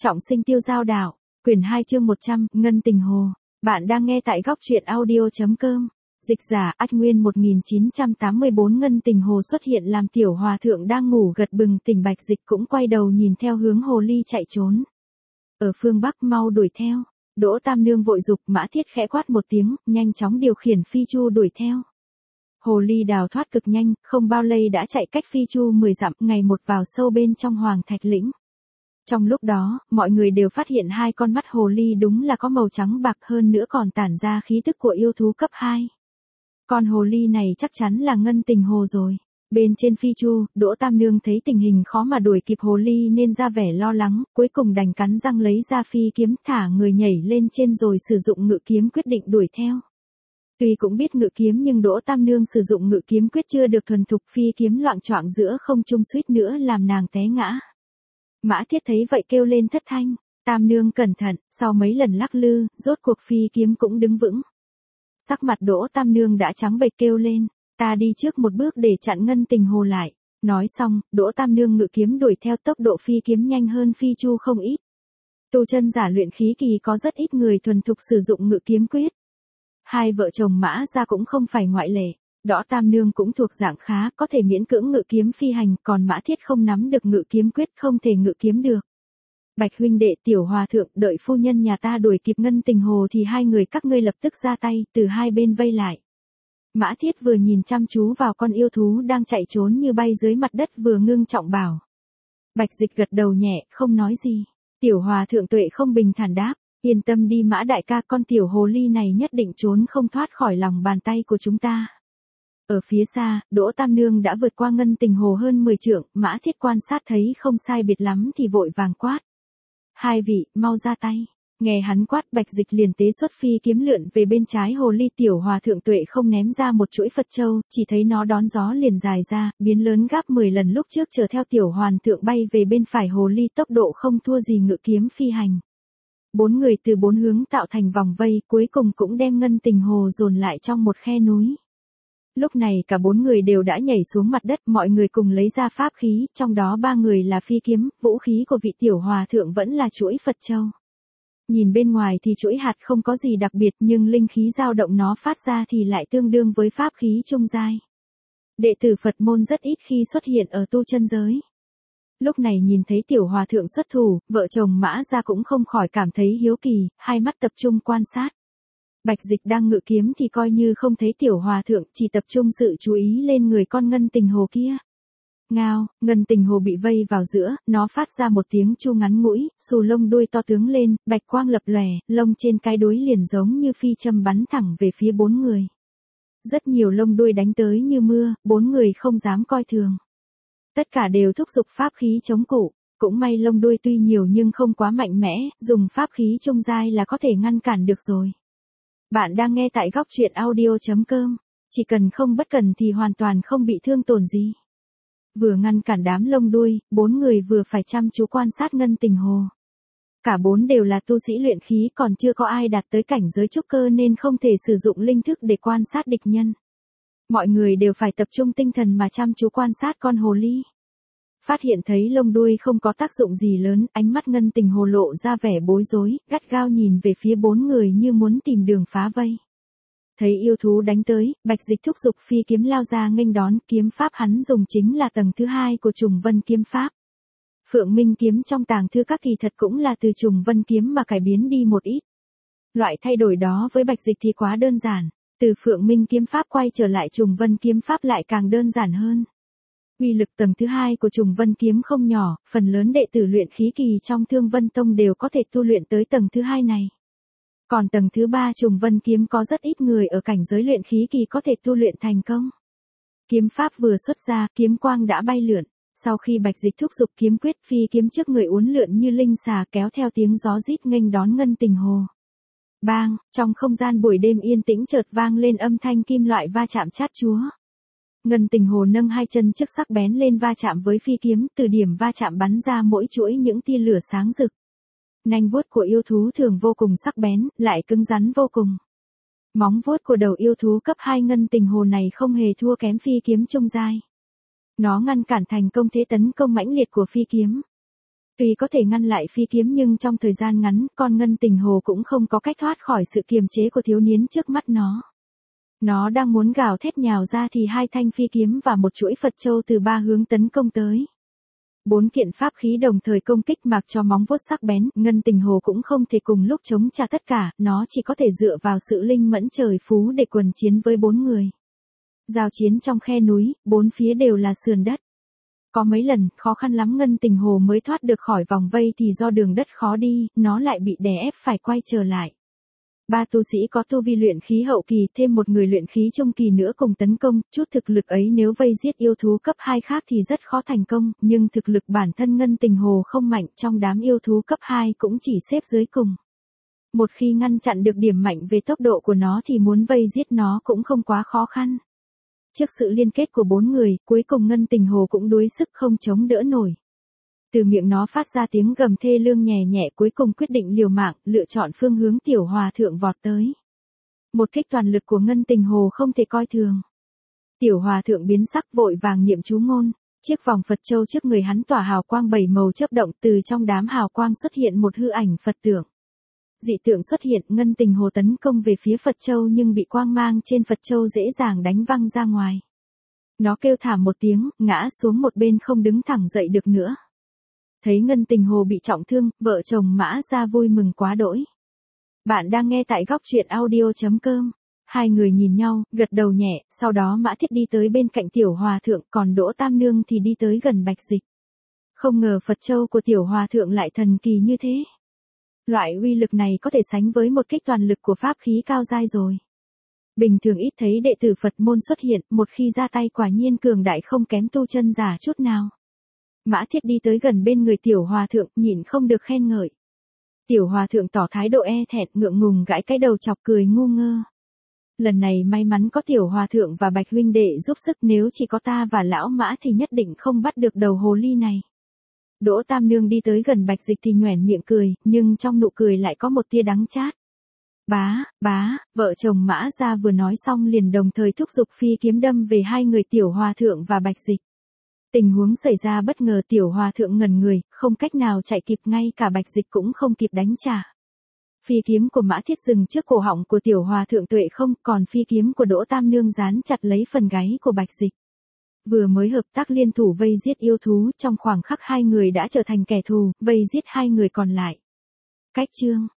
Trọng sinh tiêu giao đảo, quyển 2 chương 100, Ngân Tình Hồ. Bạn đang nghe tại góc truyện audio.com. Dịch giả Ách Nguyên 1984. Ngân Tình Hồ xuất hiện làm tiểu hòa thượng đang ngủ gật bừng tỉnh. Bạch Dịch cũng quay đầu nhìn theo hướng hồ ly chạy trốn. Ở phương Bắc mau đuổi theo. Đỗ Tam Nương vội dục. Mã Thiết khẽ quát một tiếng, nhanh chóng điều khiển phi chu đuổi theo. Hồ ly đào thoát cực nhanh, không bao lâu đã chạy cách phi chu 10 dặm, ngày một vào sâu bên trong Hoàng Thạch Lĩnh. Trong lúc đó, mọi người đều phát hiện hai con mắt hồ ly đúng là có màu trắng bạc, hơn nữa còn tản ra khí tức của yêu thú cấp 2. Con hồ ly này chắc chắn là Ngân Tình Hồ rồi. Bên trên phi chu, Đỗ Tam Nương thấy tình hình khó mà đuổi kịp hồ ly nên ra vẻ lo lắng, cuối cùng đành cắn răng lấy ra phi kiếm, thả người nhảy lên trên rồi sử dụng ngự kiếm quyết định đuổi theo. Tuy cũng biết ngự kiếm nhưng Đỗ Tam Nương sử dụng ngự kiếm quyết chưa được thuần thục, phi kiếm loạng choạng giữa không trung suýt nữa làm nàng té ngã. Mã Thiết thấy vậy kêu lên thất thanh, Tam Nương cẩn thận. Sau mấy lần lắc lư, rốt cuộc phi kiếm cũng đứng vững. Sắc mặt Đỗ Tam Nương đã trắng bệch, kêu lên, ta đi trước một bước để chặn Ngân Tình Hồ lại. Nói xong, Đỗ Tam Nương ngự kiếm đuổi theo, tốc độ phi kiếm nhanh hơn phi chu không ít. Tu chân giả luyện khí kỳ có rất ít người thuần thục sử dụng ngự kiếm quyết. Hai vợ chồng Mã Gia cũng không phải ngoại lệ. Đỗ Tam Nương cũng thuộc dạng khá, có thể miễn cưỡng ngự kiếm phi hành, còn Mã Thiết không nắm được ngự kiếm quyết, không thể ngự kiếm được. Bạch huynh đệ, tiểu hòa thượng, đợi phu nhân nhà ta đuổi kịp Ngân Tình Hồ thì hai người các ngươi lập tức ra tay, từ hai bên vây lại. Mã Thiết vừa nhìn chăm chú vào con yêu thú đang chạy trốn như bay dưới mặt đất vừa ngưng trọng bảo. Bạch Dịch gật đầu nhẹ, không nói gì. Tiểu hòa thượng tuệ không bình thản đáp, yên tâm đi Mã đại ca, con tiểu hồ ly này nhất định trốn không thoát khỏi lòng bàn tay của chúng ta. Ở phía xa, Đỗ Tam Nương đã vượt qua Ngân Tình Hồ hơn 10 trượng, Mã Thiết quan sát thấy không sai biệt lắm thì vội vàng quát. Hai vị, mau ra tay. Nghe hắn quát, Bạch Dịch liền tế xuất phi kiếm lượn về bên trái hồ ly. Tiểu hòa thượng tuệ không ném ra một chuỗi Phật châu, chỉ thấy nó đón gió liền dài ra, biến lớn gấp 10 lần lúc trước, chở theo tiểu hoàn thượng bay về bên phải hồ ly, tốc độ không thua gì ngự kiếm phi hành. Bốn người từ bốn hướng tạo thành vòng vây, cuối cùng cũng đem Ngân Tình Hồ dồn lại trong một khe núi. Lúc này cả bốn người đều đã nhảy xuống mặt đất, mọi người cùng lấy ra pháp khí, trong đó ba người là phi kiếm, vũ khí của vị tiểu hòa thượng vẫn là chuỗi Phật châu. Nhìn bên ngoài thì chuỗi hạt không có gì đặc biệt, nhưng linh khí dao động nó phát ra thì lại tương đương với pháp khí trung giai. Đệ tử Phật môn rất ít khi xuất hiện ở tu chân giới. Lúc này nhìn thấy tiểu hòa thượng xuất thủ, vợ chồng Mã Gia cũng không khỏi cảm thấy hiếu kỳ, hai mắt tập trung quan sát. Bạch Dịch đang ngự kiếm thì coi như không thấy tiểu hòa thượng, chỉ tập trung sự chú ý lên người con Ngân Tình Hồ kia. Ngao, Ngân Tình Hồ bị vây vào giữa, nó phát ra một tiếng chu ngắn ngũi, xù lông đuôi to tướng lên, bạch quang lập lòe, lông trên cái đuôi liền giống như phi châm bắn thẳng về phía bốn người. Rất nhiều lông đuôi đánh tới như mưa, bốn người không dám coi thường. Tất cả đều thúc giục pháp khí chống cự, cũng may lông đuôi tuy nhiều nhưng không quá mạnh mẽ, dùng pháp khí trung giai là có thể ngăn cản được rồi. Bạn đang nghe tại góc truyện audio.com, chỉ cần không bất cẩn thì hoàn toàn không bị thương tổn gì. Vừa ngăn cản đám lông đuôi, bốn người vừa phải chăm chú quan sát Ngân Tình Hồ. Cả bốn đều là tu sĩ luyện khí, còn chưa có ai đạt tới cảnh giới trúc cơ nên không thể sử dụng linh thức để quan sát địch nhân. Mọi người đều phải tập trung tinh thần mà chăm chú quan sát con hồ ly. Phát hiện thấy lông đuôi không có tác dụng gì lớn, ánh mắt Ngân Tình Hồ lộ ra vẻ bối rối, gắt gao nhìn về phía bốn người như muốn tìm đường phá vây. Thấy yêu thú đánh tới, Bạch Dịch thúc giục phi kiếm lao ra nghênh đón, kiếm pháp hắn dùng chính là tầng thứ 2 của Trùng Vân kiếm pháp. Phượng Minh kiếm trong tàng thư các kỳ thật cũng là từ Trùng Vân kiếm mà cải biến đi một ít. Loại thay đổi đó với Bạch Dịch thì quá đơn giản, từ Phượng Minh kiếm pháp quay trở lại Trùng Vân kiếm pháp lại càng đơn giản hơn. Uy lực tầng thứ 2 của Trùng Vân kiếm không nhỏ, phần lớn đệ tử luyện khí kỳ trong Thương Vân Tông đều có thể tu luyện tới tầng thứ 2 này. Còn tầng thứ 3 Trùng Vân kiếm có rất ít người ở cảnh giới luyện khí kỳ có thể tu luyện thành công. Kiếm pháp vừa xuất ra, kiếm quang đã bay lượn. Sau khi Bạch Dịch thúc giục kiếm quyết, phi kiếm trước người uốn lượn như linh xà, kéo theo tiếng gió rít nghênh đón Ngân Tình Hồ. Bang, trong không gian buổi đêm yên tĩnh chợt vang lên âm thanh kim loại va chạm chát chúa. Ngân Tình Hồ nâng hai chân trước sắc bén lên va chạm với phi kiếm, từ điểm va chạm bắn ra mỗi chuỗi những tia lửa sáng rực. Nanh vuốt của yêu thú thường vô cùng sắc bén, lại cứng rắn vô cùng. Móng vuốt của đầu yêu thú cấp 2 Ngân Tình Hồ này không hề thua kém phi kiếm trung giai. Nó ngăn cản thành công thế tấn công mãnh liệt của phi kiếm. Tuy có thể ngăn lại phi kiếm nhưng trong thời gian ngắn, con ngân tình hồ cũng không có cách thoát khỏi sự kiềm chế của thiếu niên trước mắt nó. Nó đang muốn gào thét nhào ra thì hai thanh phi kiếm và một chuỗi Phật châu từ ba hướng tấn công tới. 4 kiện pháp khí đồng thời công kích mặc cho móng vuốt sắc bén, ngân tình hồ cũng không thể cùng lúc chống trả tất cả, nó chỉ có thể dựa vào sự linh mẫn trời phú để quần chiến với 4 người. Giao chiến trong khe núi, 4 phía đều là sườn đất. Có mấy lần, khó khăn lắm ngân tình hồ mới thoát được khỏi vòng vây thì do đường đất khó đi, nó lại bị đè ép phải quay trở lại. 3 tu sĩ có tu vi luyện khí hậu kỳ thêm một người luyện khí trung kỳ nữa cùng tấn công, chút thực lực ấy nếu vây giết yêu thú cấp 2 khác thì rất khó thành công, nhưng thực lực bản thân ngân tình hồ không mạnh trong đám yêu thú cấp 2 cũng chỉ xếp dưới cùng. Một khi ngăn chặn được điểm mạnh về tốc độ của nó thì muốn vây giết nó cũng không quá khó khăn. Trước sự liên kết của 4 người, cuối cùng ngân tình hồ cũng đuối sức không chống đỡ nổi. Từ miệng nó phát ra tiếng gầm thê lương nhẹ nhẹ, cuối cùng quyết định liều mạng, lựa chọn phương hướng tiểu hòa thượng vọt tới. Một kích toàn lực của ngân tình hồ không thể coi thường. Tiểu hòa thượng biến sắc vội vàng niệm chú ngôn, chiếc vòng Phật châu trước người hắn tỏa hào quang 7 màu chớp động, từ trong đám hào quang xuất hiện một hư ảnh Phật tượng. Dị tượng xuất hiện, ngân tình hồ tấn công về phía Phật châu nhưng bị quang mang trên Phật châu dễ dàng đánh văng ra ngoài. Nó kêu thảm một tiếng, ngã xuống một bên không đứng thẳng dậy được nữa. Thấy ngân tình hồ bị trọng thương, vợ chồng Mã Gia vui mừng quá đỗi. Bạn đang nghe tại góc truyện audio.com. Hai người nhìn nhau, gật đầu nhẹ, sau đó Mã Thiết đi tới bên cạnh tiểu hòa thượng, còn Đỗ Tam Nương thì đi tới gần Bạch Dịch. Không ngờ Phật châu của tiểu hòa thượng lại thần kỳ như thế. Loại uy lực này có thể sánh với một kích toàn lực của pháp khí cao giai rồi. Bình thường ít thấy đệ tử Phật môn xuất hiện, một khi ra tay quả nhiên cường đại không kém tu chân giả chút nào. Mã Thiết đi tới gần bên người tiểu hòa thượng, nhìn không được khen ngợi. Tiểu hòa thượng tỏ thái độ e thẹn, ngượng ngùng gãi cái đầu chọc cười ngu ngơ. Lần này may mắn có tiểu hòa thượng và Bạch huynh đệ giúp sức, nếu chỉ có ta và lão Mã thì nhất định không bắt được đầu hồ ly này. Đỗ Tam Nương đi tới gần Bạch Dịch thì nhoẻn miệng cười, nhưng trong nụ cười lại có một tia đắng chát. Bá, vợ chồng Mã Gia vừa nói xong liền đồng thời thúc giục phi kiếm đâm về hai người tiểu hòa thượng và Bạch Dịch. Tình huống xảy ra bất ngờ, tiểu hòa thượng ngẩn người, không cách nào chạy kịp, ngay cả Bạch Dịch cũng không kịp đánh trả. Phi kiếm của Mã Thiết dừng trước cổ họng của tiểu hòa thượng tuệ không, còn phi kiếm của Đỗ Tam Nương dán chặt lấy phần gáy của Bạch Dịch. Vừa mới hợp tác liên thủ vây giết yêu thú, trong khoảng khắc hai người đã trở thành kẻ thù, vây giết hai người còn lại. Cách chương